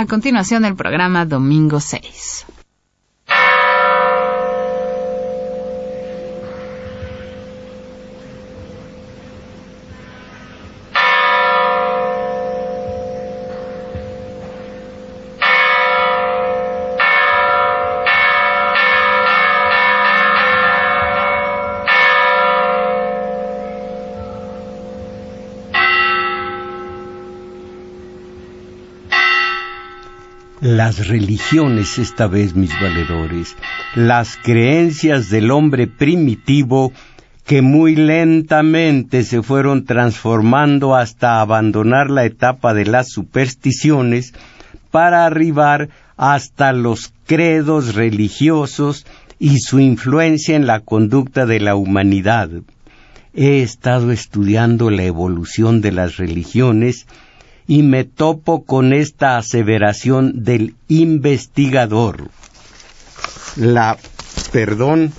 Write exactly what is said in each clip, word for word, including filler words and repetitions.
A continuación, el programa Domingo seis. Las religiones, esta vez, mis valedores, las creencias del hombre primitivo que muy lentamente se fueron transformando hasta abandonar la etapa de las supersticiones para arribar hasta los credos religiosos y su influencia en la conducta de la humanidad. He estado estudiando la evolución de las religiones y me topo con esta aseveración del investigador. La, perdón,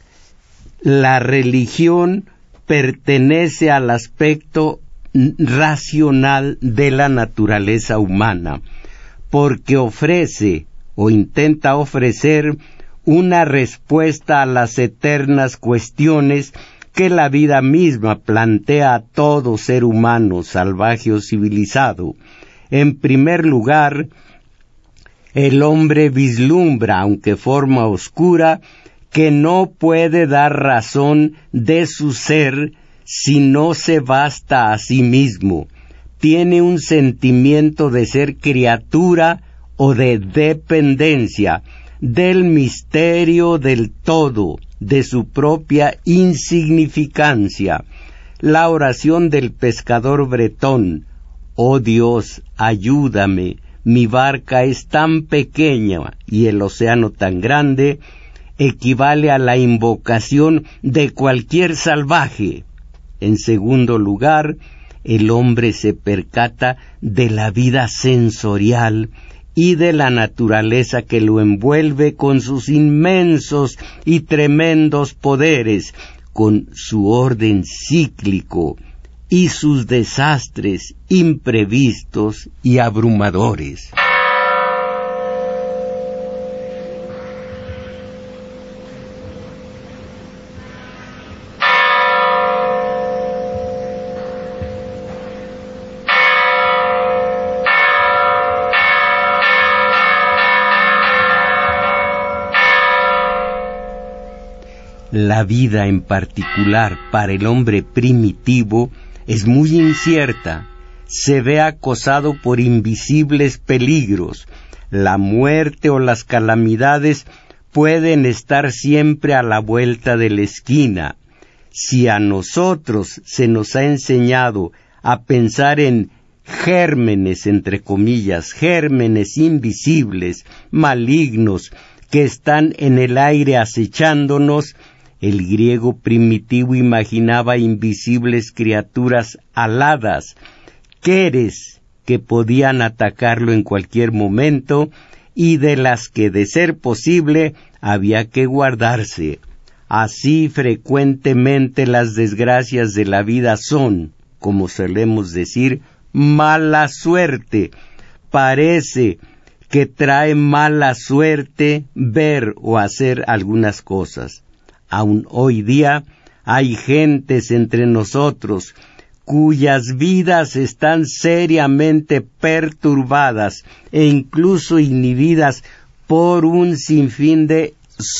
la religión pertenece al aspecto racional de la naturaleza humana, porque ofrece o intenta ofrecer una respuesta a las eternas cuestiones que la vida misma plantea a todo ser humano, salvaje o civilizado. En primer lugar, el hombre vislumbra, aunque forma oscura, que no puede dar razón de su ser si no se basta a sí mismo. Tiene un sentimiento de ser criatura o de dependencia, del misterio del todo, de su propia insignificancia. La oración del pescador bretón: «Oh Dios, ayúdame, mi barca es tan pequeña y el océano tan grande», equivale a la invocación de cualquier salvaje. En segundo lugar, el hombre se percata de la vida sensorial y de la naturaleza que lo envuelve con sus inmensos y tremendos poderes, con su orden cíclico y sus desastres imprevistos y abrumadores. La vida en particular para el hombre primitivo es muy incierta. Se ve acosado por invisibles peligros. La muerte o las calamidades pueden estar siempre a la vuelta de la esquina. Si a nosotros se nos ha enseñado a pensar en gérmenes, entre comillas, gérmenes invisibles, malignos, que están en el aire acechándonos, el griego primitivo imaginaba invisibles criaturas aladas, queres, que podían atacarlo en cualquier momento y de las que, de ser posible, había que guardarse. Así frecuentemente las desgracias de la vida son, como solemos decir, mala suerte. Parece que trae mala suerte ver o hacer algunas cosas. Aún hoy día hay gentes entre nosotros cuyas vidas están seriamente perturbadas e incluso inhibidas por un sinfín de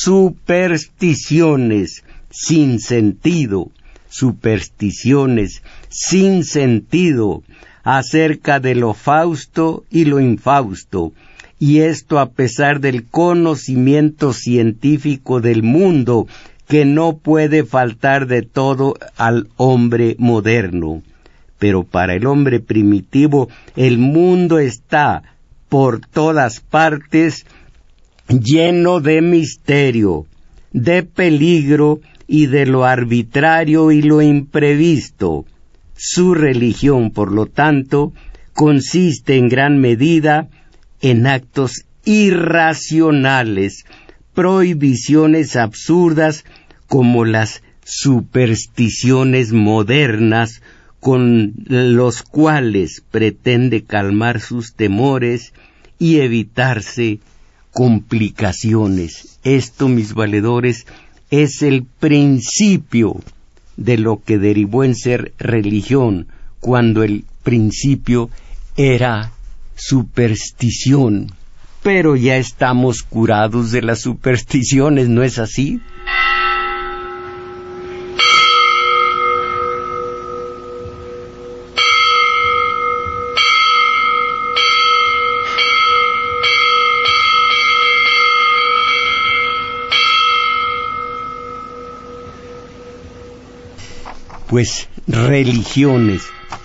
supersticiones sin sentido, supersticiones sin sentido acerca de lo fausto y lo infausto, y esto a pesar del conocimiento científico del mundo que no puede faltar de todo al hombre moderno. Pero para el hombre primitivo el mundo está por todas partes lleno de misterio, de peligro y de lo arbitrario y lo imprevisto. Su religión, por lo tanto, consiste en gran medida en actos irracionales, prohibiciones absurdas como las supersticiones modernas, con los cuales pretende calmar sus temores y evitarse complicaciones. Esto, mis valedores, es el principio de lo que derivó en ser religión, cuando el principio era superstición. Pero ya estamos curados de las supersticiones, ¿no es así? Pues religiones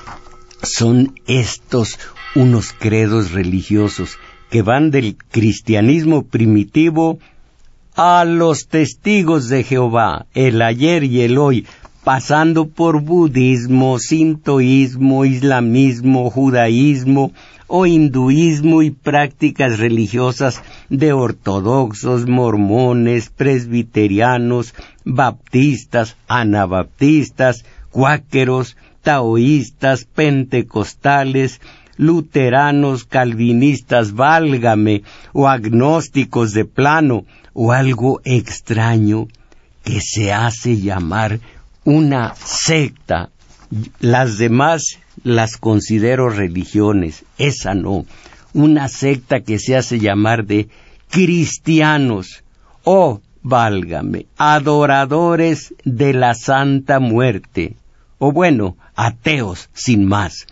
son estos unos credos religiosos que van del cristianismo primitivo a los testigos de Jehová, el ayer y el hoy, pasando por budismo, sintoísmo, islamismo, judaísmo o hinduismo y prácticas religiosas de ortodoxos, mormones, presbiterianos, baptistas, anabaptistas, cuáqueros, taoístas, pentecostales, luteranos, calvinistas, válgame, o agnósticos de plano, o algo extraño que se hace llamar una secta. Las demás las considero religiones, esa no. Una secta que se hace llamar de cristianos, o, válgame, adoradores de la Santa Muerte, o bueno, ateos sin más.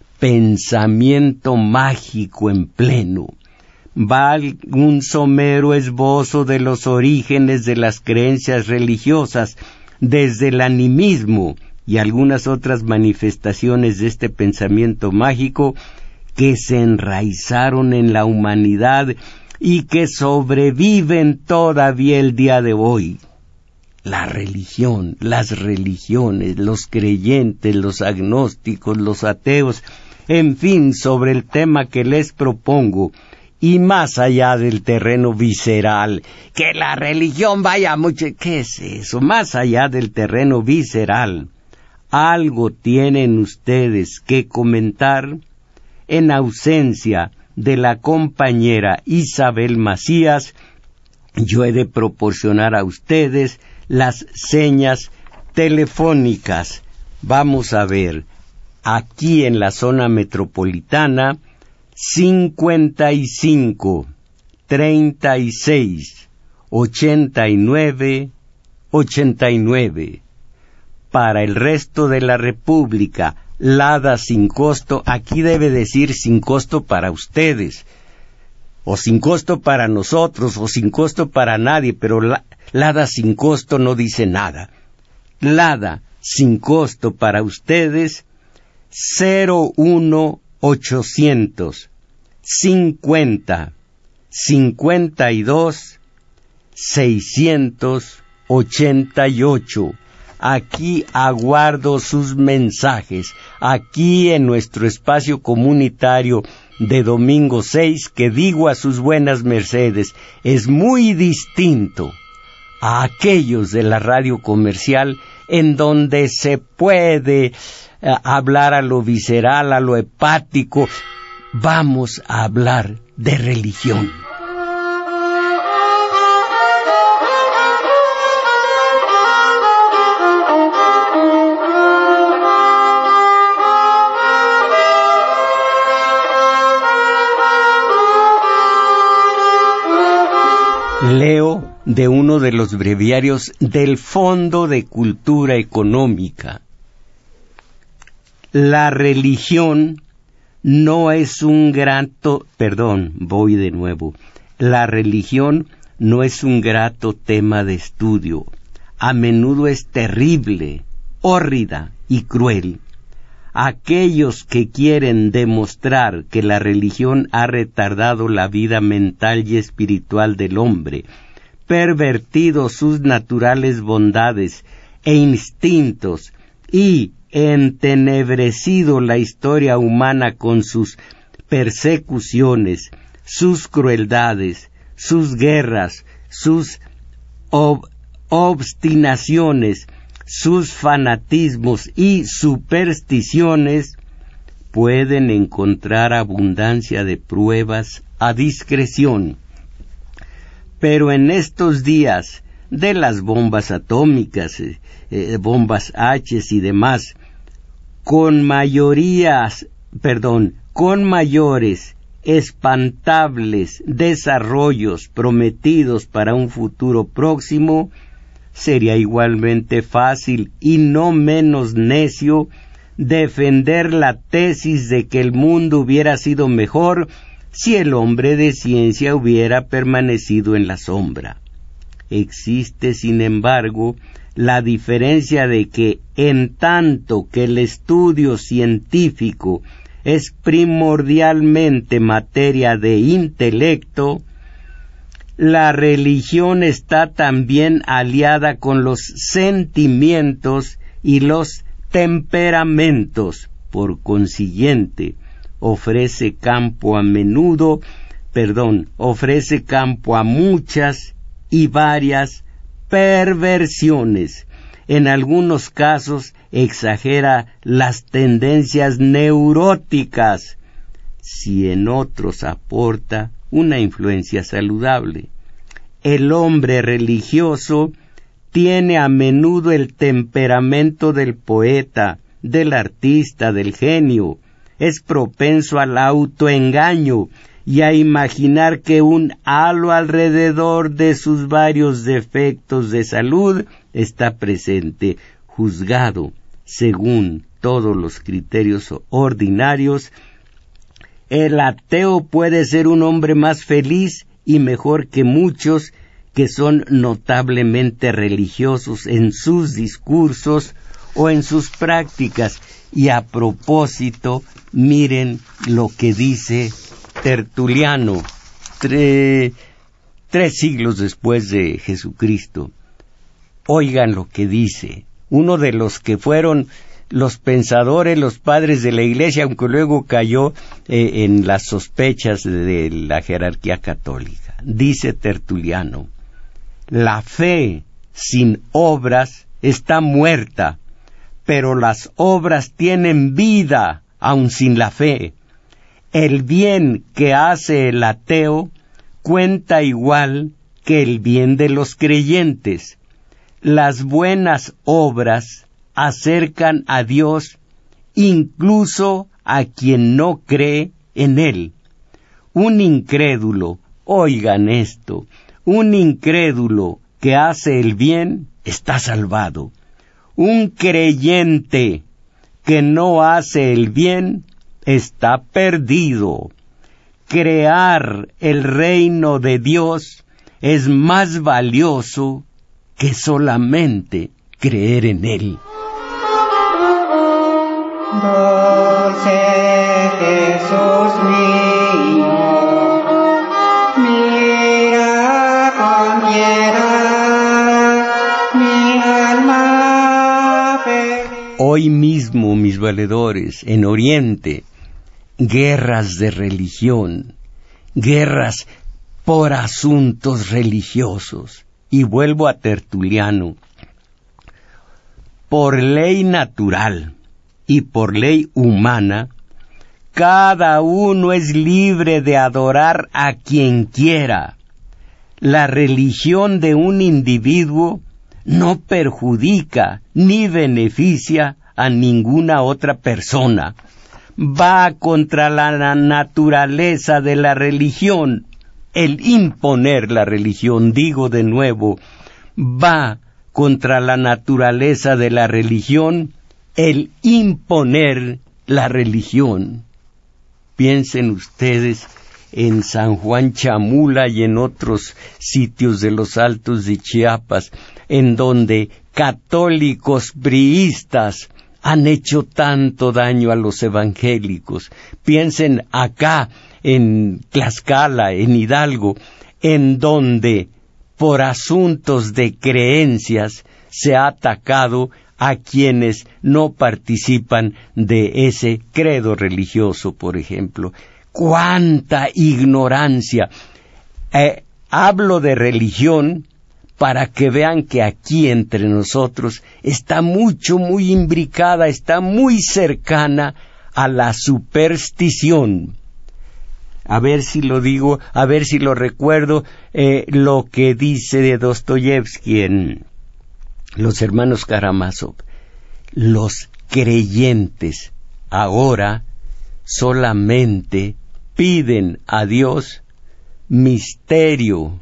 Pensamiento mágico en pleno. Va un somero esbozo de los orígenes de las creencias religiosas, desde el animismo y algunas otras manifestaciones de este pensamiento mágico que se enraizaron en la humanidad y que sobreviven todavía el día de hoy. La religión, las religiones, los creyentes, los agnósticos, los ateos, en fin, sobre el tema que les propongo, y más allá del terreno visceral, que la religión vaya mucho, ¿qué es eso? Más allá del terreno visceral, algo tienen ustedes que comentar. En ausencia de la compañera Isabel Macías, yo he de proporcionar a ustedes las señas telefónicas. Vamos a ver, aquí en la zona metropolitana, cincuenta y cinco, treinta y seis, ochenta y nueve, ochenta y nueve. Para el resto de la República, Lada sin costo, aquí debe decir sin costo para ustedes, o sin costo para nosotros, o sin costo para nadie, pero la, Lada sin costo no dice nada. Lada sin costo para ustedes, cero uno ochocientos cincuenta cincuenta y dos seiscientos ochenta y ocho. Aquí aguardo sus mensajes, aquí en nuestro espacio comunitario de domingo seis, que digo a sus buenas mercedes, es muy distinto a aquellos de la radio comercial en donde se puede eh, hablar a lo visceral, a lo hepático. Vamos a hablar de religión. Leo de uno de los breviarios del Fondo de Cultura Económica. La religión no es un grato, perdón, voy de nuevo. La religión no es un grato tema de estudio. A menudo es terrible, hórrida y cruel. Aquellos que quieren demostrar que la religión ha retardado la vida mental y espiritual del hombre, pervertido sus naturales bondades e instintos y entenebrecido la historia humana con sus persecuciones, sus crueldades, sus guerras, sus ob- obstinaciones, sus fanatismos y supersticiones, pueden encontrar abundancia de pruebas a discreción. Pero en estos días de las bombas atómicas, eh, eh, bombas H y demás, con mayorías, perdón, con mayores, espantables desarrollos prometidos para un futuro próximo, sería igualmente fácil y no menos necio defender la tesis de que el mundo hubiera sido mejor si el hombre de ciencia hubiera permanecido en la sombra. Existe, sin embargo, la diferencia de que, en tanto que el estudio científico es primordialmente materia de intelecto, la religión está también aliada con los sentimientos y los temperamentos. Por consiguiente, ofrece campo a menudo, perdón, ofrece campo a muchas y varias perversiones. En algunos casos exagera las tendencias neuróticas, si en otros aporta una influencia saludable. El hombre religioso tiene a menudo el temperamento del poeta, del artista, del genio. Es propenso al autoengaño y a imaginar que un halo alrededor de sus varios defectos de salud está presente, juzgado según todos los criterios ordinarios. El ateo puede ser un hombre más feliz y mejor que muchos que son notablemente religiosos en sus discursos o en sus prácticas. Y a propósito, miren lo que dice Tertuliano, tre, tres siglos después de Jesucristo. Oigan lo que dice, uno de los que fueron los pensadores, los padres de la Iglesia, aunque luego cayó eh, en las sospechas de la jerarquía católica. Dice Tertuliano: la fe sin obras está muerta, pero las obras tienen vida aun sin la fe. El bien que hace el ateo cuenta igual que el bien de los creyentes. Las buenas obras acercan a Dios incluso a quien no cree en Él. Un incrédulo, oigan esto, un incrédulo que hace el bien está salvado. Un creyente que no hace el bien está perdido. Crear el reino de Dios es más valioso que solamente creer en Él. Dulce Jesús mío, mira con piedad mi alma perdida. Hoy mismo, mis valedores, en Oriente, guerras de religión, guerras por asuntos religiosos. Y vuelvo a Tertuliano. Por ley natural y por ley humana, cada uno es libre de adorar a quien quiera. La religión de un individuo no perjudica ni beneficia a ninguna otra persona. Va contra la naturaleza de la religión. El imponer la religión, digo de nuevo, va contra la naturaleza de la religión, el imponer la religión. Piensen ustedes en San Juan Chamula y en otros sitios de los Altos de Chiapas, en donde católicos priistas han hecho tanto daño a los evangélicos. Piensen acá en Tlaxcala, en Hidalgo, en donde por asuntos de creencias se ha atacado a quienes no participan de ese credo religioso, por ejemplo. ¡Cuánta ignorancia! Eh, hablo de religión para que vean que aquí entre nosotros está mucho, muy imbricada, está muy cercana a la superstición. A ver si lo digo, a ver si lo recuerdo, eh, lo que dice de Dostoyevsky en Los hermanos Karamazov. Los creyentes ahora solamente piden a Dios misterio,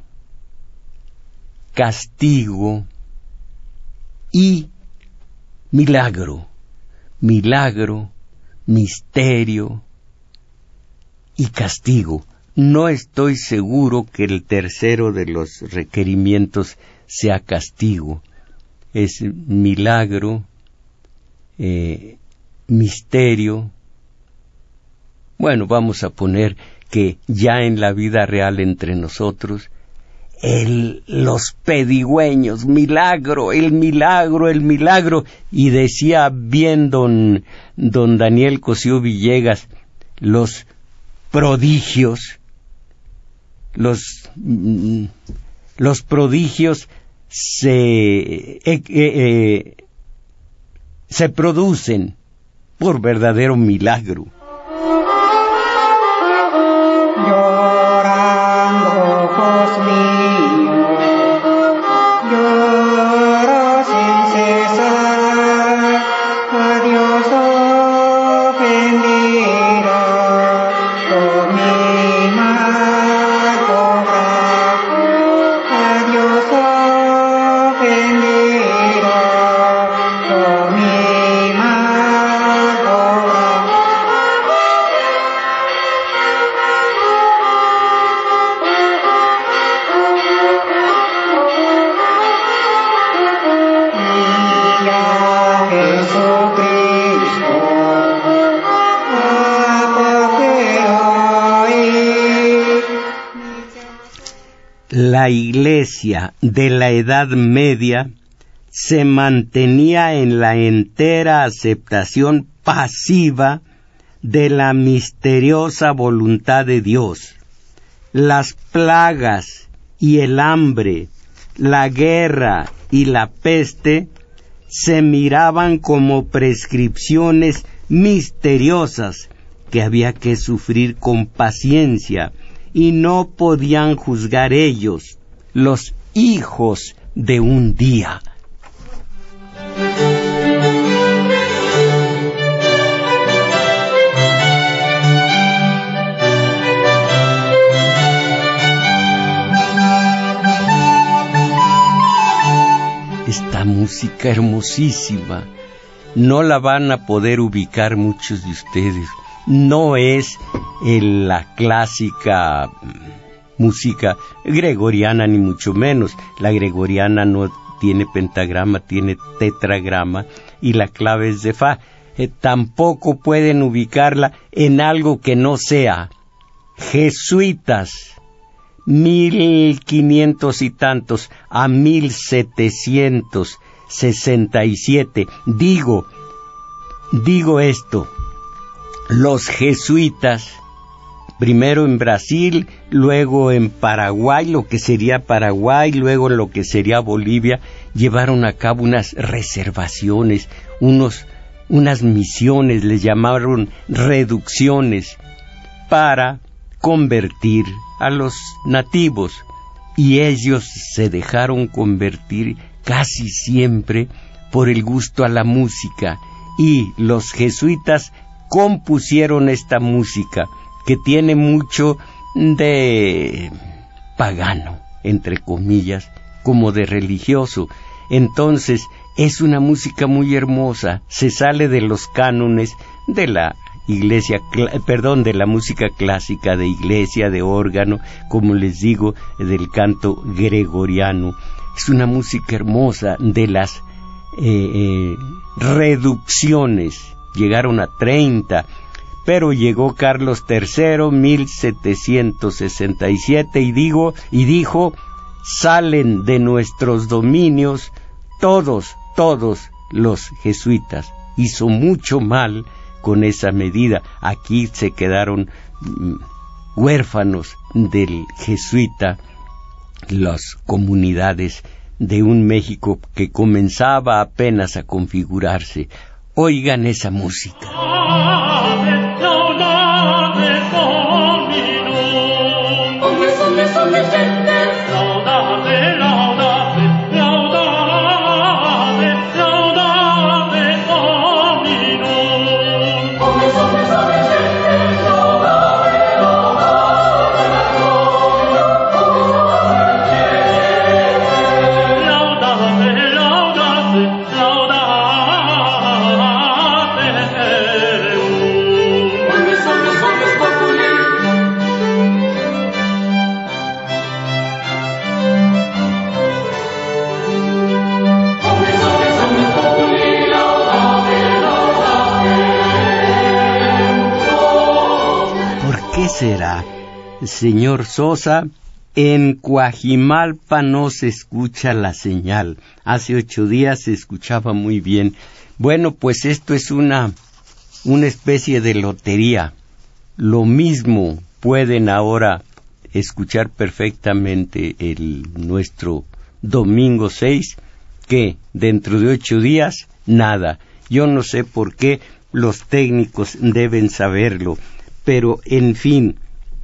castigo y milagro. Milagro, misterio y castigo. No estoy seguro que el tercero de los requerimientos sea castigo. Es milagro, eh, misterio. Bueno, vamos a poner que ya en la vida real entre nosotros, el, los pedigüeños, milagro, el milagro, el milagro. Y decía bien don, don Daniel Cosío Villegas, los prodigios, los, mm, los prodigios se, eh, eh, eh, se producen por verdadero milagro. Llorando, ojos míos, lloro sin cesar, a Dios ofendido, por mi mal obrar, a Dios ofendido, por mi mal obrar. La Iglesia de la Edad Media se mantenía en la entera aceptación pasiva de la misteriosa voluntad de Dios. Las plagas y el hambre, la guerra y la peste se miraban como prescripciones misteriosas que había que sufrir con paciencia, y no podían juzgar ellos, los hijos de un día. Esta música hermosísima no la van a poder ubicar muchos de ustedes. No es el, la clásica música gregoriana, ni mucho menos. La gregoriana no tiene pentagrama, tiene tetragrama, y la clave es de fa. Eh, tampoco pueden ubicarla en algo que no sea jesuitas, mil quinientos y tantos a mil setecientos sesenta y siete. Digo, digo esto. Los jesuitas, primero en Brasil, luego en Paraguay, lo que sería Paraguay, luego lo que sería Bolivia, llevaron a cabo unas reservaciones, unos, unas misiones, les llamaron reducciones, para convertir a los nativos. Y ellos se dejaron convertir casi siempre por el gusto a la música. Y los jesuitas compusieron esta música que tiene mucho de pagano, entre comillas, como de religioso. Entonces es una música muy hermosa, se sale de los cánones de la iglesia, perdón, de la música clásica de iglesia, de órgano, como les digo, del canto gregoriano. Es una música hermosa de las eh, eh, reducciones. Llegaron a treinta, pero llegó Carlos tercero, mil setecientos sesenta y siete, y digo, y dijo, salen de nuestros dominios todos, todos los jesuitas. Hizo mucho mal con esa medida. Aquí se quedaron mm, huérfanos del jesuita las comunidades de un México que comenzaba apenas a configurarse. Oigan esa música. Será, señor Sosa, en Coajimalpa no se escucha la señal. Hace ocho días se escuchaba muy bien. Bueno, pues esto es una, una especie de lotería. Lo mismo pueden ahora escuchar perfectamente el nuestro domingo seis, que dentro de ocho días, nada. Yo no sé por qué, los técnicos deben saberlo. Pero, en fin,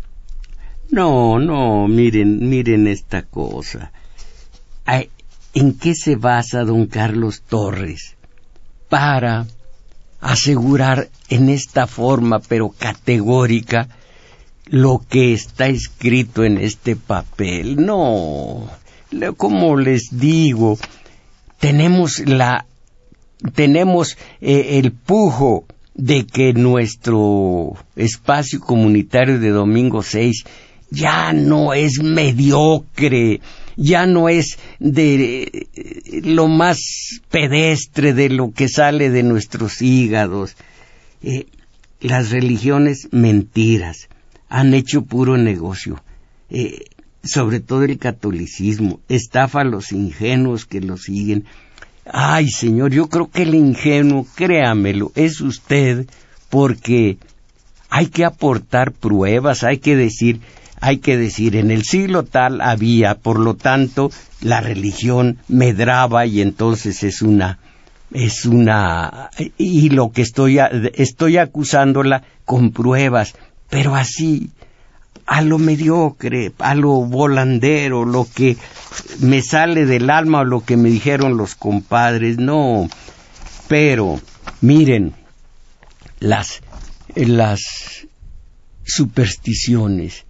no, no, miren, miren esta cosa. Ay, ¿en qué se basa don Carlos Torres para asegurar en esta forma, pero categórica, lo que está escrito en este papel? No, como les digo, tenemos la, tenemos eh, el pujo de que nuestro espacio comunitario de domingo seis ya no es mediocre, ya no es de lo más pedestre de lo que sale de nuestros hígados. Eh, las religiones mentiras han hecho puro negocio, eh, sobre todo el catolicismo, estafa a los ingenuos que lo siguen. Ay, señor, yo creo que el ingenuo, créamelo, es usted, porque hay que aportar pruebas, hay que decir, hay que decir, en el siglo tal había, por lo tanto, la religión medraba y entonces es una, es una, y lo que estoy, estoy acusándola con pruebas, pero así, a lo mediocre, a lo volandero, lo que me sale del alma o lo que me dijeron los compadres, no. Pero, miren, las, las supersticiones,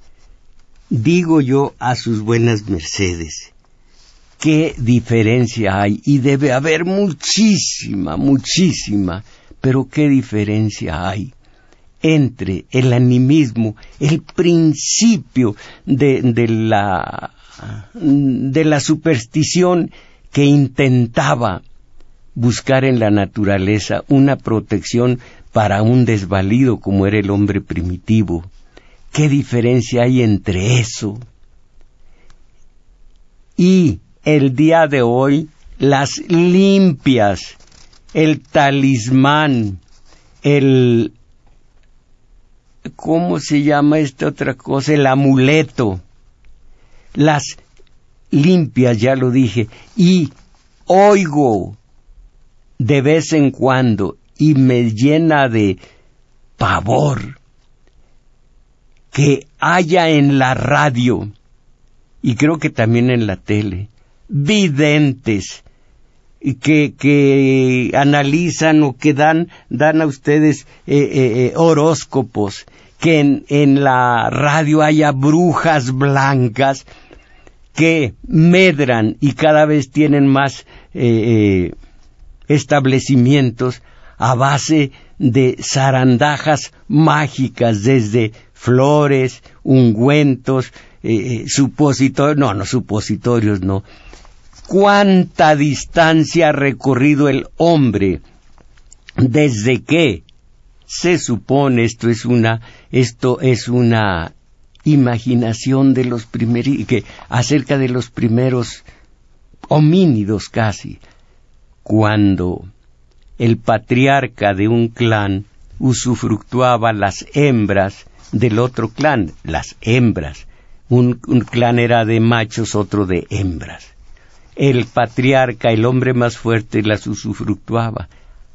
digo yo a sus buenas mercedes, qué diferencia hay, y debe haber muchísima, muchísima, pero qué diferencia hay entre el animismo, el principio de, de la de la superstición que intentaba buscar en la naturaleza una protección para un desvalido como era el hombre primitivo. ¿Qué diferencia hay entre eso y el día de hoy, las limpias, el talismán, el ¿cómo se llama esta otra cosa? El amuleto. Las limpias, ya lo dije, y oigo de vez en cuando, y me llena de pavor, que haya en la radio, y creo que también en la tele, videntes, que, que analizan o que dan, dan a ustedes eh, eh, horóscopos, que en, en la radio haya brujas blancas que medran y cada vez tienen más eh, eh, establecimientos a base de zarandajas mágicas, desde flores, ungüentos, eh, supositorios, no, no, supositorios no. ¿Cuánta distancia ha recorrido el hombre desde que se supone esto es una esto es una imaginación de los primeros, que acerca de los primeros homínidos casi, cuando el patriarca de un clan usufructuaba las hembras del otro clan, las hembras, un, un clan era de machos, otro de hembras. El patriarca, el hombre más fuerte, las usufructuaba.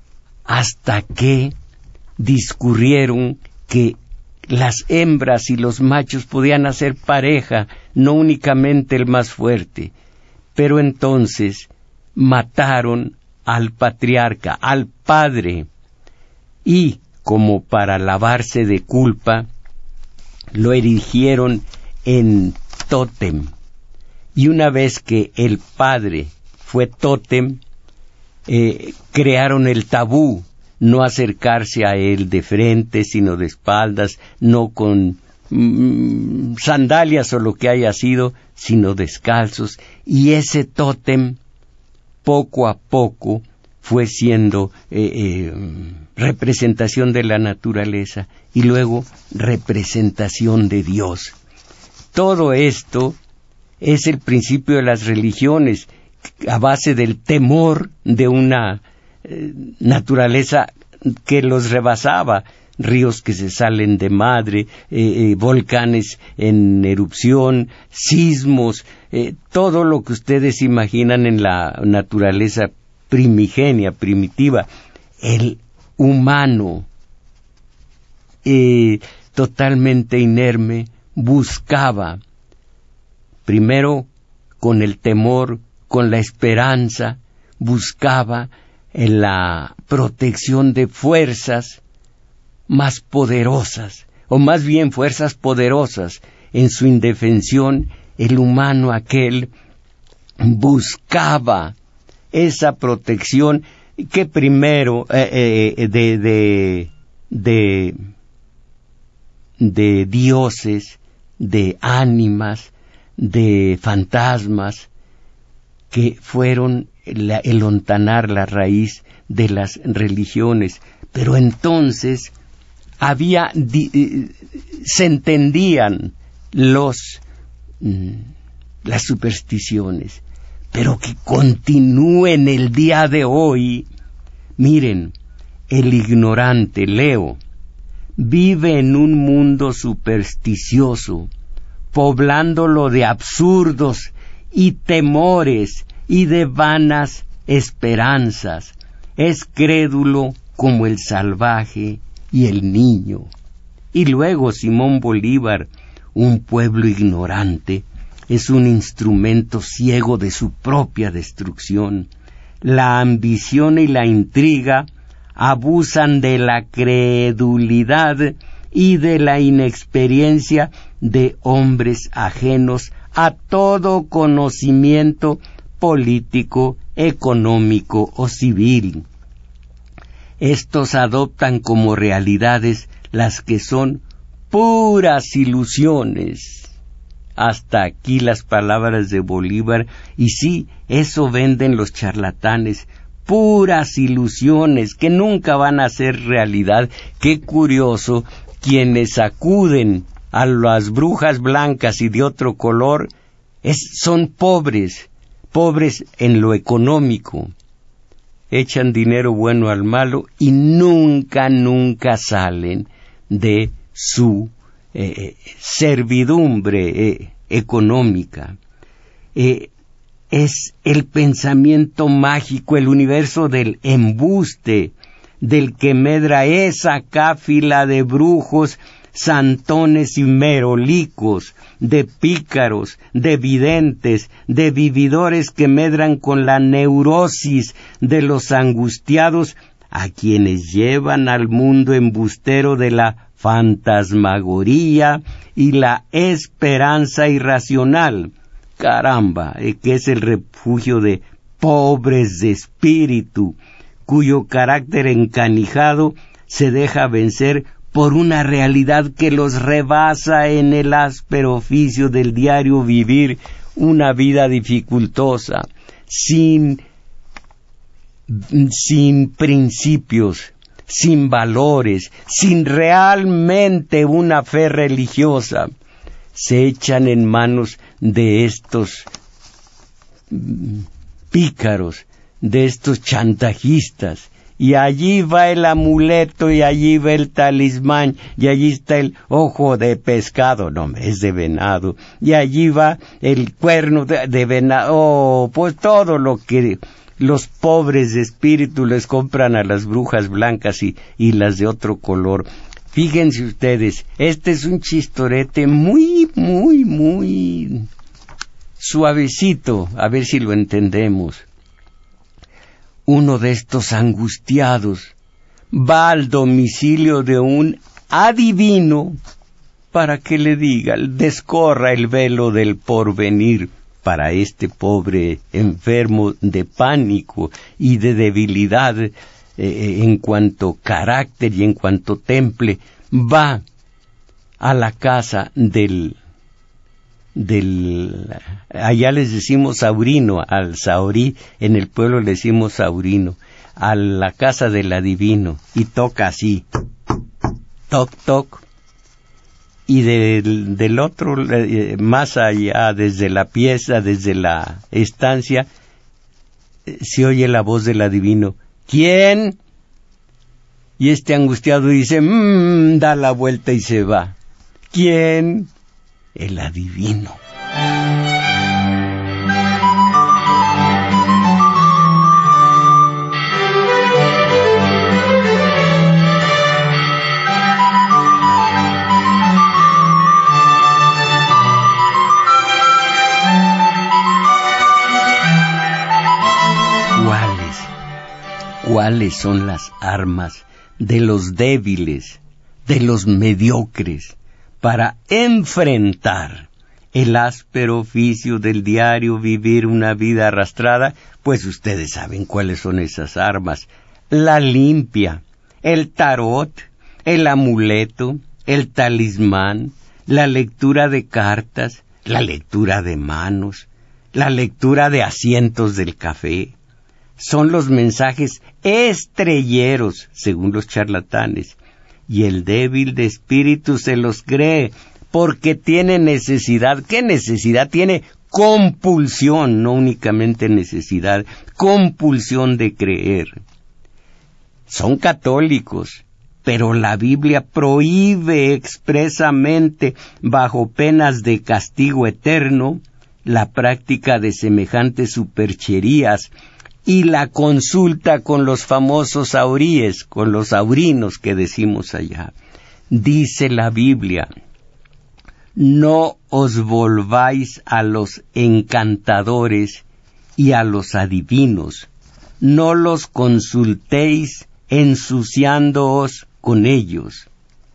hasta que discurrieron que las hembras y los machos podían hacer pareja, no únicamente el más fuerte. Pero entonces mataron al patriarca, al padre, y como para lavarse de culpa, lo erigieron en tótem. Y una vez que el padre fue tótem, eh, crearon el tabú, no acercarse a él de frente, sino de espaldas, no con mm, sandalias o lo que haya sido, sino descalzos. Y ese tótem, poco a poco, fue siendo eh, eh, representación de la naturaleza y luego representación de Dios. Todo esto es el principio de las religiones, a base del temor de una eh, naturaleza que los rebasaba, ríos que se salen de madre, eh, eh, volcanes en erupción, sismos, eh, todo lo que ustedes imaginan en la naturaleza primigenia, primitiva. El humano, eh, totalmente inerme, buscaba, primero con el temor, con la esperanza, buscaba en la protección de fuerzas más poderosas, o más bien fuerzas poderosas. En su indefensión, el humano aquel buscaba esa protección que primero eh, eh, de, de, de, de dioses, de ánimas, de fantasmas, que fueron la, el ontanar, la raíz de las religiones. Pero entonces había, di, se entendían los, las supersticiones, pero que continúen el día de hoy. Miren, el ignorante, Leo, vive en un mundo supersticioso, poblándolo de absurdos y temores y de vanas esperanzas. Es crédulo como el salvaje y el niño. Y luego Simón Bolívar, un pueblo ignorante, es un instrumento ciego de su propia destrucción. La ambición y la intriga abusan de la credulidad y de la inexperiencia de hombres ajenos a todo conocimiento político, económico o civil. Estos adoptan como realidades las que son puras ilusiones. Hasta aquí las palabras de Bolívar, y sí, eso venden los charlatanes, puras ilusiones que nunca van a ser realidad. Qué curioso, quienes acuden a las brujas blancas y de otro color es, son pobres, pobres en lo económico, echan dinero bueno al malo y nunca, nunca salen de su eh, servidumbre eh, económica. Eh, es el pensamiento mágico, el universo del embuste, del que medra esa cáfila de brujos, santones y merolicos, de pícaros, de videntes, de vividores que medran con la neurosis de los angustiados, a quienes llevan al mundo embustero de la fantasmagoría y la esperanza irracional. Caramba, eh, que es el refugio de pobres de espíritu, cuyo carácter encanijado se deja vencer por una realidad que los rebasa en el áspero oficio del diario vivir una vida dificultosa, sin, sin principios, sin valores, sin realmente una fe religiosa. Se echan en manos de estos pícaros, de estos chantajistas, y allí va el amuleto, y allí va el talismán, y allí está el ojo de pescado, no, es de venado, y allí va el cuerno de, de venado, oh, pues todo lo que Los pobres de espíritu les compran a las brujas blancas y, y las de otro color. Fíjense ustedes, este es un chistorete muy, muy, muy suavecito, a ver si lo entendemos. Uno de estos angustiados va al domicilio de un adivino para que le diga, descorra el velo del porvenir para este pobre enfermo de pánico y de debilidad eh, en cuanto carácter y en cuanto temple. Va a la casa del, del, allá les decimos saurino, al saurí, en el pueblo le decimos saurino, a la casa del adivino, y toca así, toc, toc, y del, del otro, eh, más allá, desde la pieza, desde la estancia, eh, se oye la voz del adivino. ¿Quién? Y este angustiado dice, mmm, da la vuelta y se va. ¿Quién? El adivino. ¿Cuáles son las armas de los débiles, de los mediocres, para enfrentar el áspero oficio del diario vivir una vida arrastrada? Pues ustedes saben cuáles son esas armas. La limpia, el tarot, el amuleto, el talismán, la lectura de cartas, la lectura de manos, la lectura de asientos del café. Son los mensajes estrelleros, según los charlatanes, y el débil de espíritu se los cree, porque tiene necesidad. ¿Qué necesidad? Tiene compulsión, no únicamente necesidad, compulsión de creer. Son católicos, pero la Biblia prohíbe expresamente, bajo penas de castigo eterno, la práctica de semejantes supercherías, y la consulta con los famosos sauríes, con los saurinos que decimos allá. Dice la Biblia, no os volváis a los encantadores y a los adivinos, no los consultéis ensuciándoos con ellos.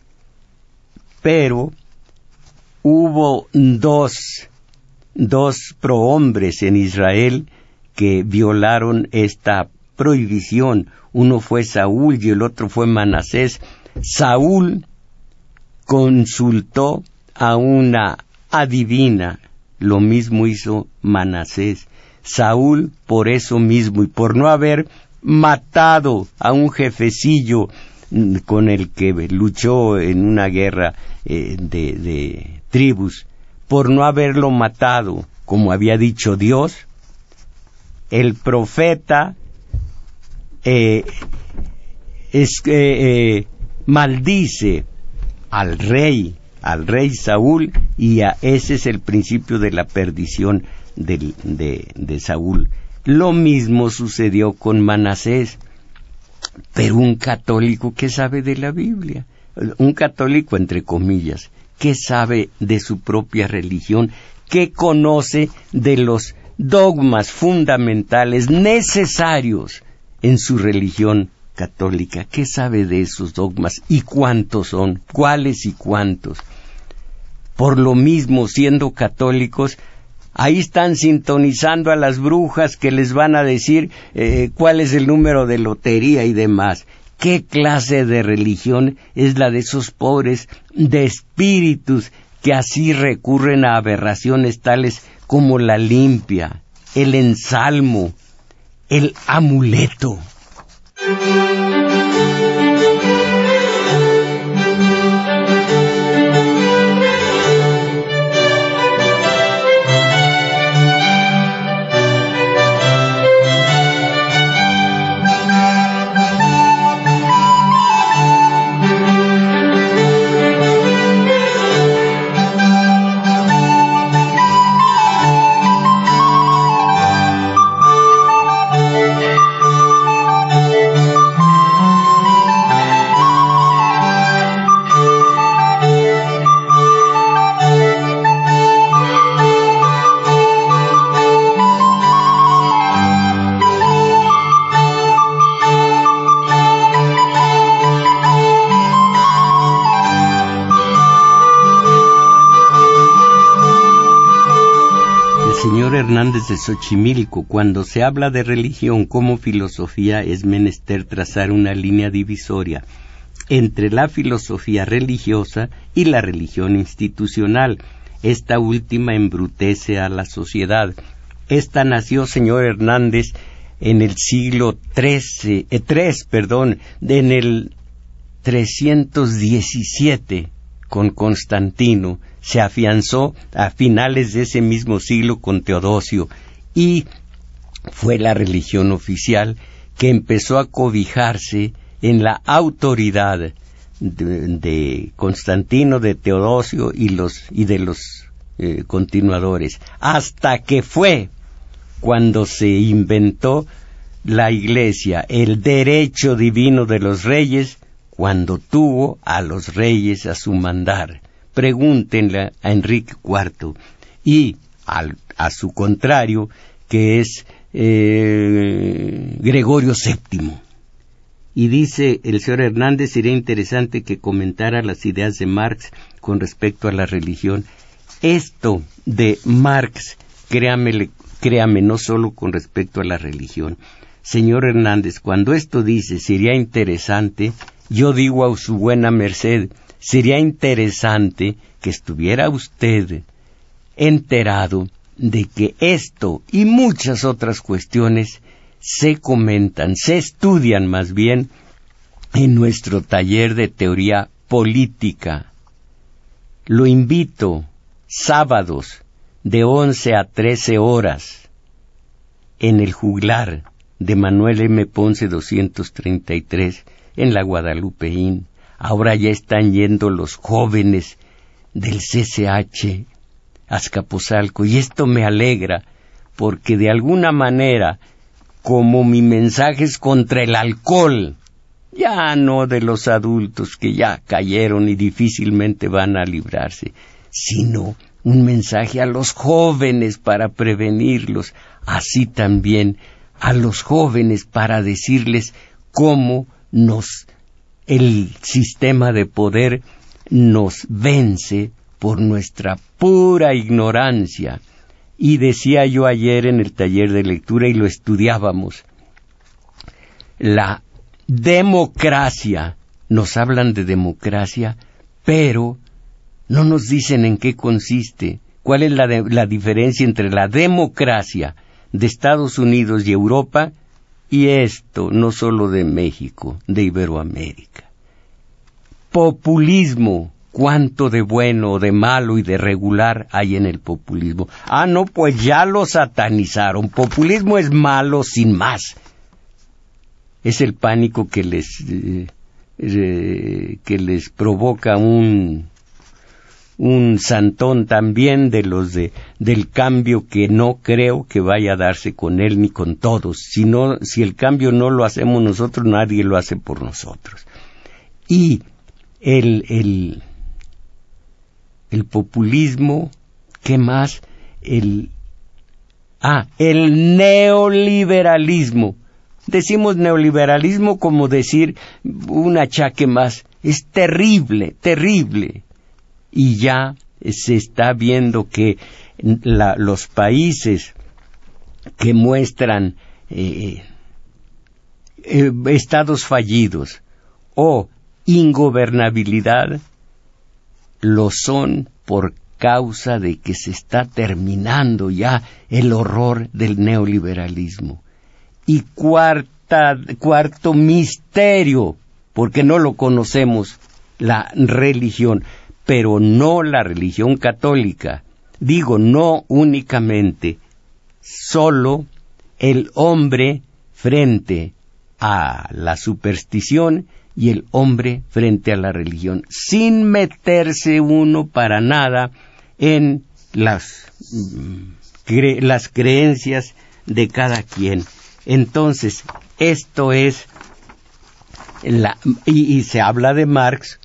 Pero hubo dos, dos prohombres en Israel que violaron esta prohibición. Uno fue Saúl y el otro fue Manasés. Saúl consultó a una adivina, lo mismo hizo Manasés. Saúl, por eso mismo, y por no haber matado a un jefecillo con el que luchó en una guerra eh, de, de tribus, por no haberlo matado, como había dicho Dios, el profeta eh, es, eh, eh, maldice al rey, al rey Saúl, y a, ese es el principio de la perdición de, de, de Saúl. Lo mismo sucedió con Manasés. Pero un católico, ¿qué sabe de la Biblia? Un católico, entre comillas, ¿qué sabe de su propia religión? ¿Qué conoce de los dogmas fundamentales necesarios en su religión católica? ¿Qué sabe de esos dogmas? ¿Y cuántos son? ¿Cuáles y cuántos? Por lo mismo, siendo católicos, ahí están sintonizando a las brujas que les van a decir eh, cuál es el número de lotería y demás. ¿Qué clase de religión es la de esos pobres de espíritus que así recurren a aberraciones tales como la limpia, el ensalmo, el amuleto? Señor Hernández de Xochimilco, cuando se habla de religión como filosofía, es menester trazar una línea divisoria entre la filosofía religiosa y la religión institucional. Esta última embrutece a la sociedad. Esta nació, señor Hernández, en el siglo trece, eh, tres, perdón, en el trescientos diecisiete con Constantino, se afianzó a finales de ese mismo siglo con Teodosio y fue la religión oficial que empezó a cobijarse en la autoridad de, de Constantino, de Teodosio y, los, y de los eh, continuadores, hasta que fue cuando se inventó la Iglesia, el derecho divino de los reyes, cuando tuvo a los reyes a su mandar. Pregúntenle a Enrique cuarto, y al, a su contrario, que es eh, Gregorio séptimo. Y dice el señor Hernández, sería interesante que comentara las ideas de Marx con respecto a la religión. Esto de Marx, créame, créame, no solo con respecto a la religión. Señor Hernández, cuando esto dice, sería interesante, yo digo a su buena merced, sería interesante que estuviera usted enterado de que esto y muchas otras cuestiones se comentan, se estudian más bien en nuestro taller de teoría política. Lo invito sábados de once a trece horas en el juglar de Manuel M. Ponce doscientos treinta y tres en la Guadalupeín. Ahora ya están yendo los jóvenes del C C H a Azcapotzalco, y esto me alegra porque de alguna manera, como mi mensaje es contra el alcohol, ya no de los adultos que ya cayeron y difícilmente van a librarse, sino un mensaje a los jóvenes para prevenirlos, así también a los jóvenes para decirles cómo nos el sistema de poder nos vence por nuestra pura ignorancia. Y decía yo ayer en el taller de lectura, y lo estudiábamos, la democracia, nos hablan de democracia, pero no nos dicen en qué consiste, cuál es la, de, la diferencia entre la democracia de Estados Unidos y Europa y esto, no solo de México, de Iberoamérica. Populismo, cuánto de bueno, de malo y de regular hay en el populismo. Ah, no, pues ya lo satanizaron. Populismo es malo sin más. Es el pánico que les eh, eh, que les provoca un un santón también de los de del cambio, que no creo que vaya a darse con él ni con todos. Si no, si el cambio no lo hacemos nosotros, nadie lo hace por nosotros. Y el el el populismo, ¿qué más? El ah, el neoliberalismo. Decimos neoliberalismo como decir un achaque más. Es terrible, terrible. Y ya se está viendo que la, los países que muestran eh, eh, estados fallidos o ingobernabilidad lo son por causa de que se está terminando ya el horror del neoliberalismo. Y cuarta, cuarto misterio, porque no lo conocemos, la religión. Pero no la religión católica. Digo, no únicamente, solo el hombre frente a la superstición y el hombre frente a la religión, sin meterse uno para nada en las, cre- las creencias de cada quien. Entonces, esto es, la, y, y se habla de Marx,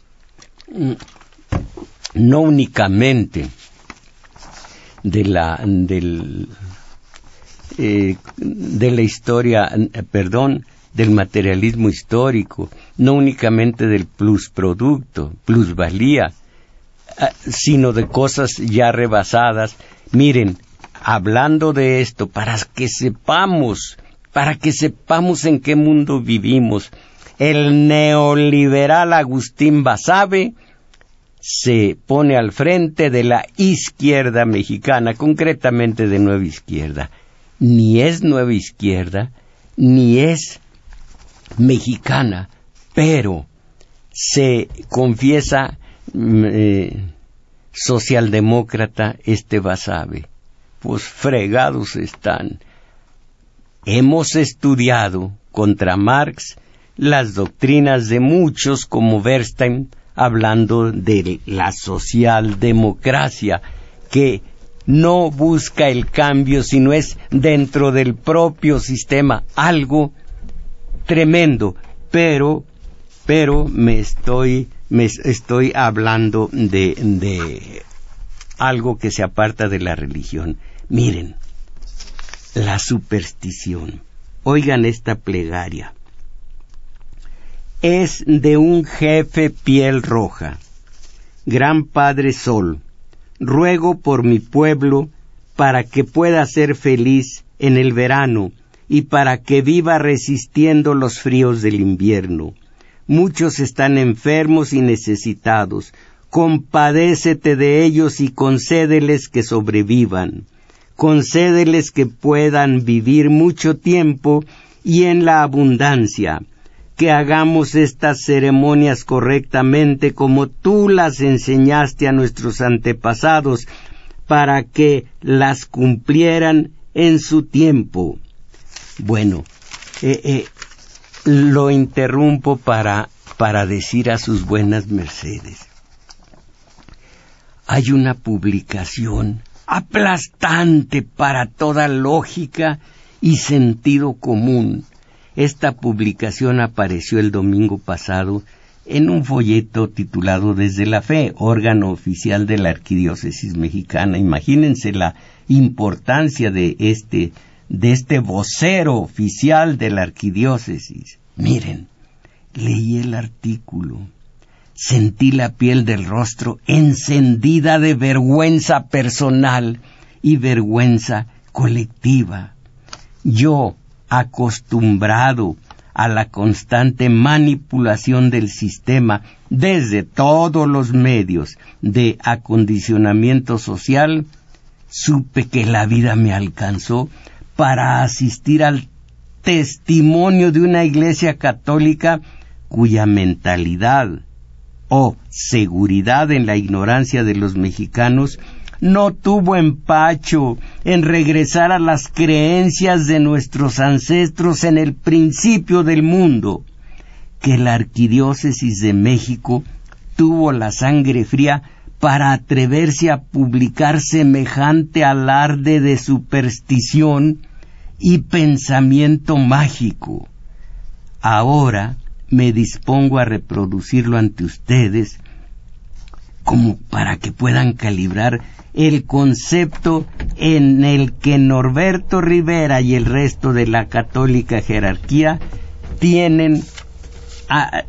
no únicamente de la del eh, de la historia, eh, perdón, del materialismo histórico, no únicamente del plusproducto, plusvalía, eh, sino de cosas ya rebasadas. Miren, hablando de esto, para que sepamos, para que sepamos en qué mundo vivimos, el neoliberal Agustín Basabe se pone al frente de la izquierda mexicana, concretamente de Nueva Izquierda. Ni es Nueva Izquierda, ni es mexicana, pero se confiesa eh, socialdemócrata este Basabe. Pues fregados están. Hemos estudiado contra Marx las doctrinas de muchos como Bernstein, hablando de la socialdemocracia, que no busca el cambio, sino es dentro del propio sistema, algo tremendo, pero, pero me estoy, me estoy hablando de, de algo que se aparta de la religión. Miren, la superstición. Oigan esta plegaria. Es de un jefe piel roja. Gran Padre Sol, ruego por mi pueblo para que pueda ser feliz en el verano y para que viva resistiendo los fríos del invierno. Muchos están enfermos y necesitados. Compadécete de ellos y concédeles que sobrevivan. Concédeles que puedan vivir mucho tiempo y en la abundancia. Que hagamos estas ceremonias correctamente como tú las enseñaste a nuestros antepasados, para que las cumplieran en su tiempo. Bueno, eh, eh, lo interrumpo para, para decir a sus buenas mercedes. Hay una publicación aplastante para toda lógica y sentido común. Esta publicación apareció el domingo pasado en un folleto titulado Desde la Fe, órgano oficial de la Arquidiócesis Mexicana. Imagínense la importancia de este, de este vocero oficial de la Arquidiócesis. Miren, leí el artículo, sentí la piel del rostro encendida de vergüenza personal y vergüenza colectiva. Yo, acostumbrado a la constante manipulación del sistema desde todos los medios de acondicionamiento social, supe que la vida me alcanzó para asistir al testimonio de una iglesia católica cuya mentalidad o seguridad en la ignorancia de los mexicanos no tuvo empacho en regresar a las creencias de nuestros ancestros en el principio del mundo, que la Arquidiócesis de México tuvo la sangre fría para atreverse a publicar semejante alarde de superstición y pensamiento mágico. Ahora me dispongo a reproducirlo ante ustedes como para que puedan calibrar el concepto en el que Norberto Rivera y el resto de la católica jerarquía tienen a,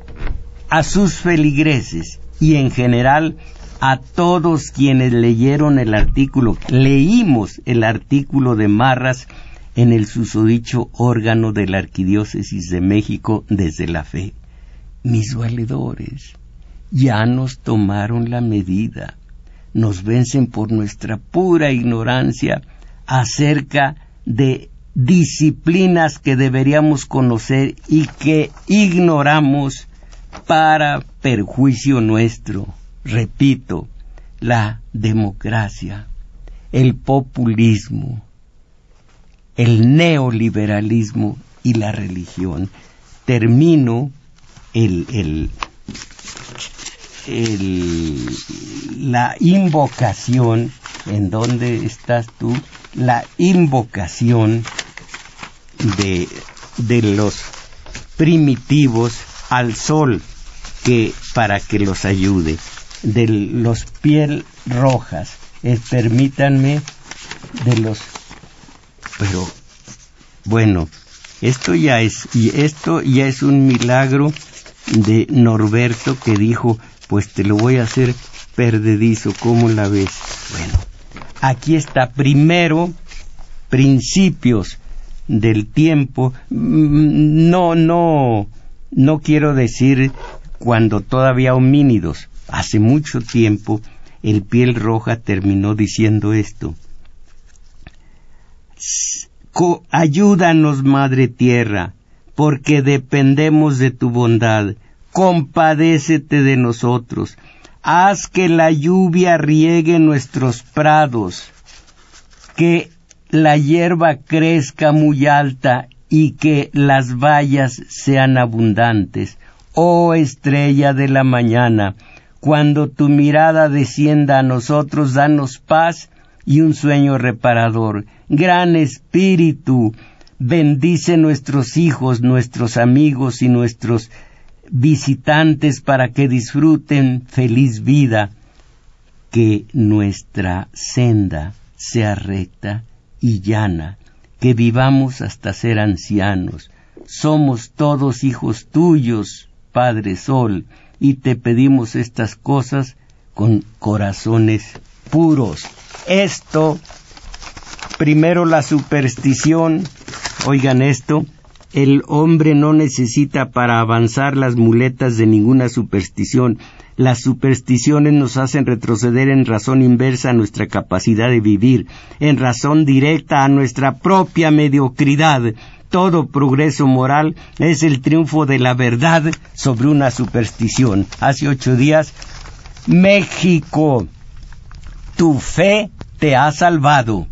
a sus feligreses y en general a todos quienes leyeron el artículo, leímos el artículo de Marras en el susodicho órgano de la Arquidiócesis de México Desde la Fe. Mis valedores ya nos tomaron la medida, nos vencen por nuestra pura ignorancia acerca de disciplinas que deberíamos conocer y que ignoramos para perjuicio nuestro. Repito, la democracia, el populismo, el neoliberalismo y la religión. Termino el, el, el, la invocación. ¿En dónde estás tú? La invocación de, de los primitivos al sol, que para que los ayude, de los piel rojas, eh, permítanme, de los, pero bueno, esto ya es, y esto ya es un milagro de Norberto, que dijo, pues te lo voy a hacer perdedizo, ¿cómo la ves? Bueno, aquí está, primero, principios del tiempo, no, no, no quiero decir cuando todavía homínidos, hace mucho tiempo, el piel roja terminó diciendo esto: ayúdanos, Madre Tierra, porque dependemos de tu bondad, compadécete de nosotros, haz que la lluvia riegue nuestros prados, que la hierba crezca muy alta y que las bayas sean abundantes. Oh estrella de la mañana, cuando tu mirada descienda a nosotros, danos paz y un sueño reparador. Gran Espíritu, bendice nuestros hijos, nuestros amigos y nuestros visitantes para que disfruten feliz vida. Que nuestra senda sea recta y llana, que vivamos hasta ser ancianos. Somos todos hijos tuyos, Padre Sol, y te pedimos estas cosas con corazones puros. Esto, primero la superstición, oigan esto, el hombre no necesita para avanzar las muletas de ninguna superstición. Las supersticiones nos hacen retroceder en razón inversa a nuestra capacidad de vivir, en razón directa a nuestra propia mediocridad. Todo progreso moral es el triunfo de la verdad sobre una superstición. Hace ocho días, México, tu fe te ha salvado.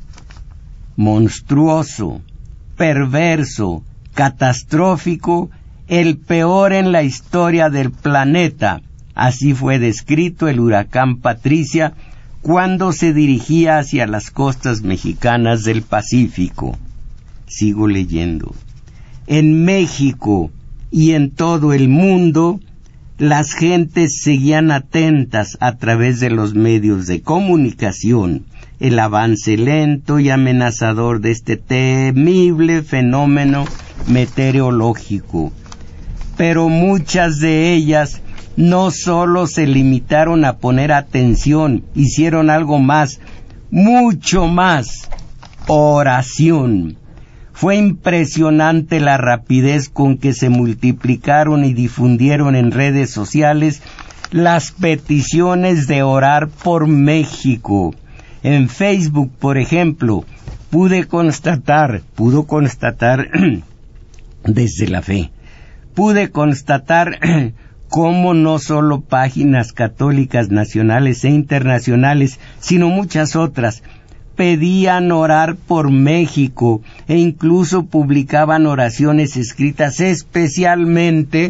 Monstruoso, perverso, catastrófico, el peor en la historia del planeta. Así fue descrito el huracán Patricia cuando se dirigía hacia las costas mexicanas del Pacífico. Sigo leyendo. En México y en todo el mundo, las gentes seguían atentas a través de los medios de comunicación el avance lento y amenazador de este temible fenómeno meteorológico. Pero muchas de ellas no solo se limitaron a poner atención, hicieron algo más, mucho más: oración. Fue impresionante la rapidez con que se multiplicaron y difundieron en redes sociales las peticiones de orar por México. En Facebook, por ejemplo, pude constatar, pudo constatar desde la fe, pude constatar cómo no solo páginas católicas nacionales e internacionales, sino muchas otras, pedían orar por México e incluso publicaban oraciones escritas especialmente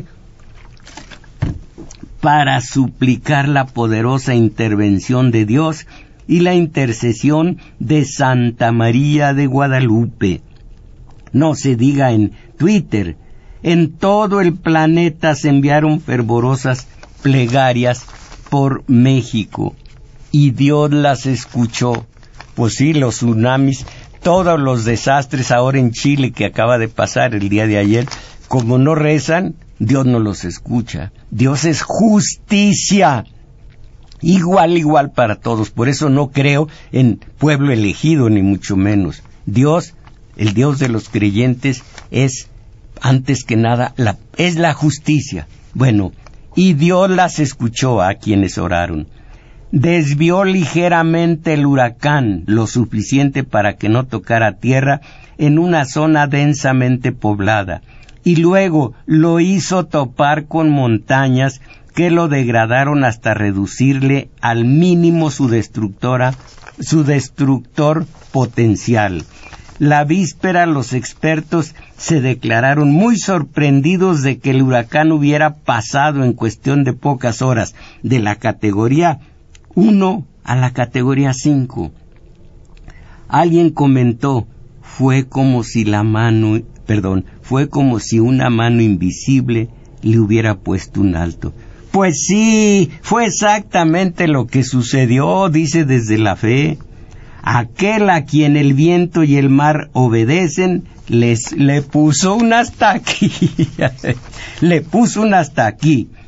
para suplicar la poderosa intervención de Dios y la intercesión de Santa María de Guadalupe. No se diga en Twitter, en todo el planeta se enviaron fervorosas plegarias por México y Dios las escuchó. Pues sí, los tsunamis, todos los desastres ahora en Chile que acaba de pasar el día de ayer, como no rezan, Dios no los escucha. Dios es justicia, igual, igual para todos. Por eso no creo en pueblo elegido, ni mucho menos. Dios, el Dios de los creyentes, es, antes que nada, la, es la justicia. Bueno, y Dios las escuchó a quienes oraron. Desvió ligeramente el huracán, lo suficiente para que no tocara tierra en una zona densamente poblada, y luego lo hizo topar con montañas que lo degradaron hasta reducirle al mínimo su destructora, su destructor potencial. La víspera los expertos se declararon muy sorprendidos de que el huracán hubiera pasado en cuestión de pocas horas de la categoría uno a la categoría cinco. Alguien comentó, fue como si la mano, perdón, fue como si una mano invisible le hubiera puesto un alto. Pues sí, fue exactamente lo que sucedió, dice desde la fe. Aquel a quien el viento y el mar obedecen, les le puso un hasta aquí, le puso un hasta aquí.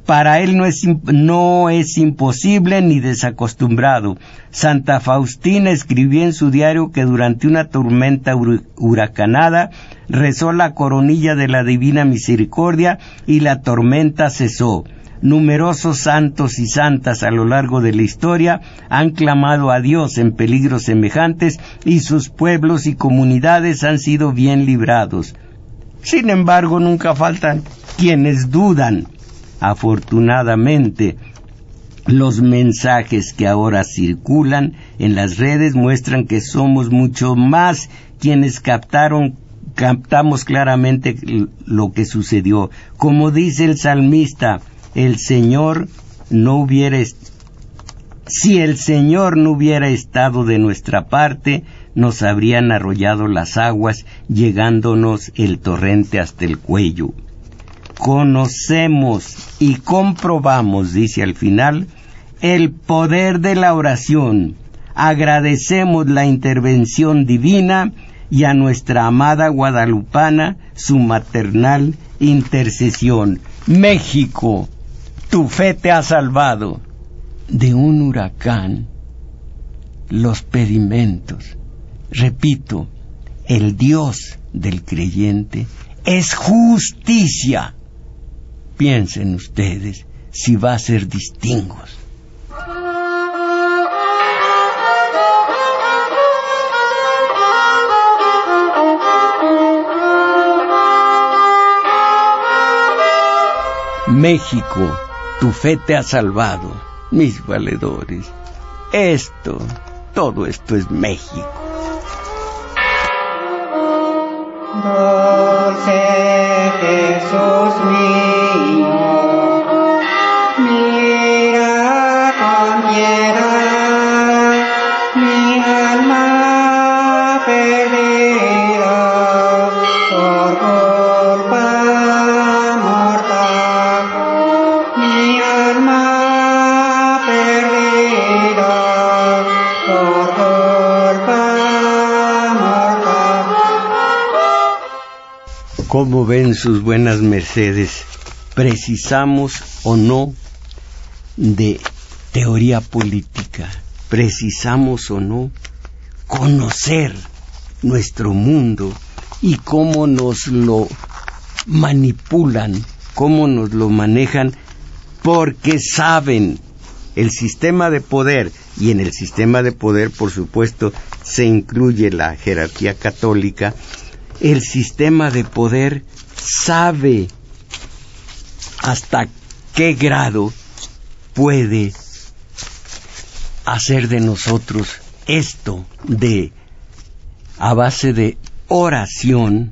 Para él no es, no es imposible ni desacostumbrado. Santa Faustina escribió en su diario que durante una tormenta huracanada rezó la coronilla de la Divina Misericordia y la tormenta cesó. Numerosos santos y santas a lo largo de la historia han clamado a Dios en peligros semejantes y sus pueblos y comunidades han sido bien librados. Sin embargo, nunca faltan quienes dudan. Afortunadamente, los mensajes que ahora circulan en las redes muestran que somos mucho más quienes captaron, captamos claramente lo que sucedió. Como dice el salmista, el Señor no hubiera, si el Señor no hubiera estado de nuestra parte, nos habrían arrollado las aguas, llegándonos el torrente hasta el cuello. Conocemos y comprobamos, dice al final, el poder de la oración. Agradecemos la intervención divina y a nuestra amada guadalupana su maternal intercesión. México, tu fe te ha salvado. De un huracán, los pedimentos. Repito, el Dios del creyente es justicia. Piensen ustedes si va a ser distingos. México, tu fe te ha salvado, mis valedores. Esto, todo esto es México. Dulce Jesús mío, mira con piedad mi alma perdida por culpa mortal, mi alma perdida por culpa mortal. ¿Cómo ven sus buenas mercedes? ¿Precisamos o no de teoría política? ¿Precisamos o no conocer nuestro mundo y cómo nos lo manipulan, cómo nos lo manejan? Porque saben el sistema de poder, y en el sistema de poder, por supuesto, se incluye la jerarquía católica. El sistema de poder sabe hasta qué grado puede hacer de nosotros esto de, a base de oración,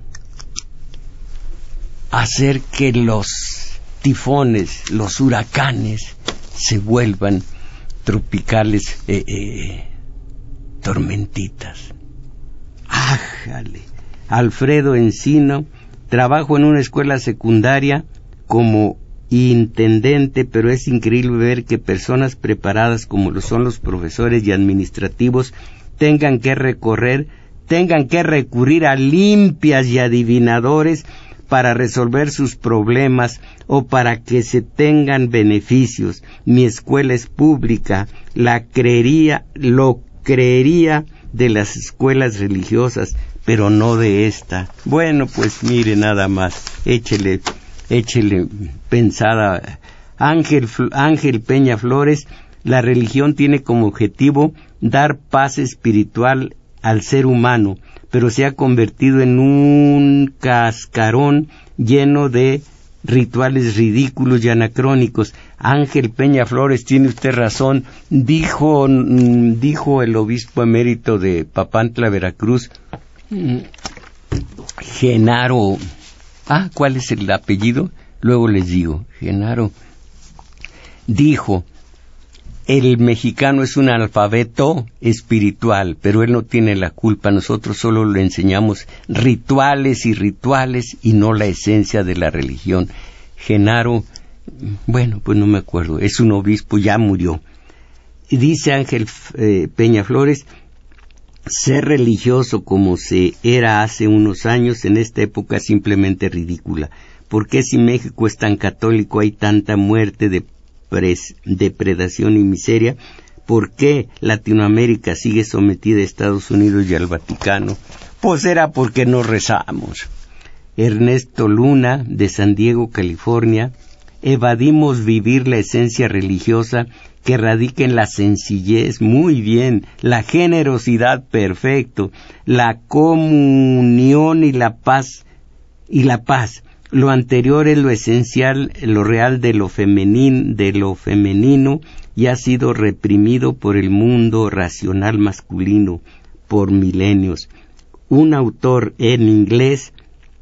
hacer que los tifones, los huracanes, se vuelvan tropicales eh, eh, tormentitas. ¡Ájale! Alfredo Encino, trabajo en una escuela secundaria como intendente, pero es increíble ver que personas preparadas como lo son los profesores y administrativos tengan que recorrer, tengan que recurrir a limpias y adivinadores para resolver sus problemas o para que se tengan beneficios. Mi escuela es pública, la creería, lo creería de las escuelas religiosas, pero no de esta. Bueno, pues mire nada más, échele, échele pensada. Ángel, Ángel Peña Flores, la religión tiene como objetivo dar paz espiritual al ser humano, pero se ha convertido en un cascarón lleno de rituales ridículos y anacrónicos. Ángel Peña Flores, tiene usted razón, dijo, dijo el obispo emérito de Papantla, Veracruz, Genaro, ah, ¿cuál es el apellido? Luego les digo. Genaro dijo, el mexicano es un alfabeto espiritual, pero él no tiene la culpa, nosotros solo le enseñamos rituales y rituales y no la esencia de la religión. Genaro, bueno, pues no me acuerdo, es un obispo, ya murió. Y dice Ángel eh, Peña Flores, ser religioso como se era hace unos años, en esta época es simplemente ridícula. ¿Por qué si México es tan católico hay tanta muerte, de pres, depredación y miseria? ¿Por qué Latinoamérica sigue sometida a Estados Unidos y al Vaticano? Pues era porque no rezamos. Ernesto Luna, de San Diego, California. Evadimos vivir la esencia religiosa que radica en la sencillez, muy bien, la generosidad, perfecto, la comunión y la paz, y la paz. Lo anterior es lo esencial, lo real de lo femenino, de lo femenino, y ha sido reprimido por el mundo racional masculino por milenios. Un autor en inglés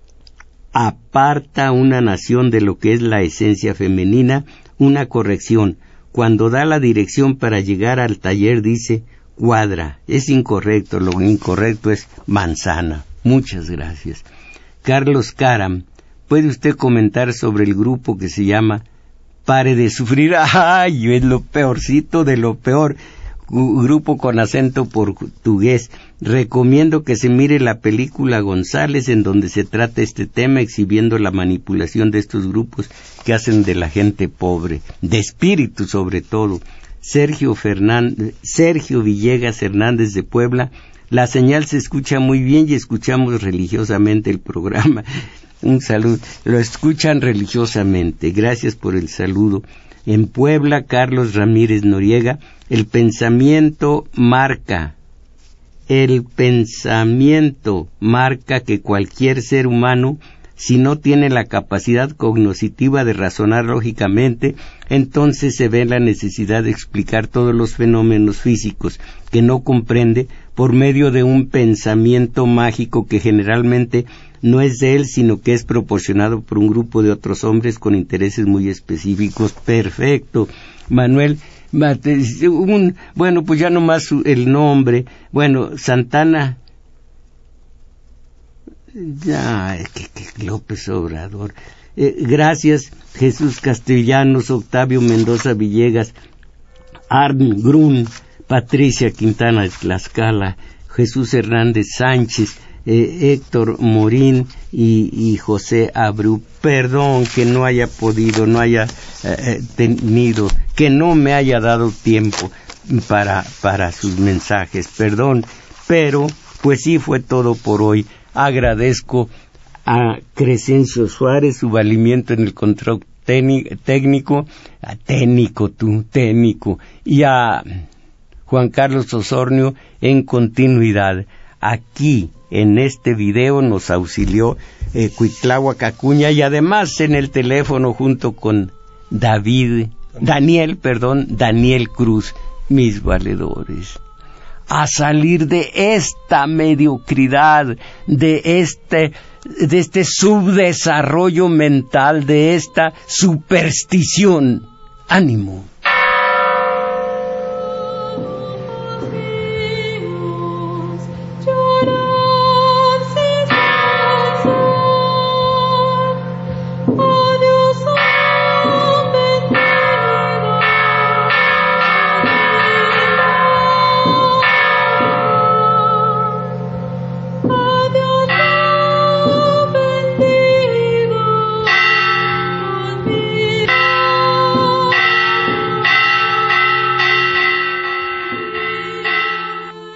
aparta una nación de lo que es la esencia femenina. Una corrección: cuando da la dirección para llegar al taller dice cuadra, es incorrecto, lo incorrecto es manzana. Muchas gracias. Carlos Caram, ¿puede usted comentar sobre el grupo que se llama Pare de Sufrir? ¡Ay! Es lo peorcito de lo peor. Grupo con acento portugués. Recomiendo que se mire la película González, en donde se trata este tema, exhibiendo la manipulación de estos grupos que hacen de la gente pobre, de espíritu sobre todo. Sergio Fernández, Sergio Villegas Hernández de Puebla. La señal se escucha muy bien y escuchamos religiosamente el programa. Un saludo. Lo escuchan religiosamente. Gracias por el saludo. En Puebla, Carlos Ramírez Noriega. El pensamiento marca, el pensamiento marca que cualquier ser humano, si no tiene la capacidad cognitiva de razonar lógicamente, entonces se ve la necesidad de explicar todos los fenómenos físicos que no comprende por medio de un pensamiento mágico que generalmente no es de él, sino que es proporcionado por un grupo de otros hombres con intereses muy específicos. Perfecto, Manuel. Un, bueno, pues ya nomás el nombre. Bueno, Santana. Ya, que, que López Obrador. Eh, gracias, Jesús Castellanos, Octavio Mendoza Villegas, Arn Grun, Patricia Quintana de Tlaxcala, Jesús Hernández Sánchez, eh, Héctor Morín y, y José Abreu. Perdón que no haya podido, no haya eh, tenido, que no me haya dado tiempo para, para sus mensajes. Perdón, pero pues sí fue todo por hoy. Agradezco a Crescencio Suárez su valimiento en el control técnico, a técnico tú, técnico, y a Juan Carlos Osornio en continuidad. Aquí, en este video, nos auxilió eh, Cuitláhuac Acuña, y además en el teléfono junto con David, Daniel, perdón, Daniel Cruz, mis valedores. A salir de esta mediocridad, de este, de este subdesarrollo mental, de esta superstición. ¡Ánimo!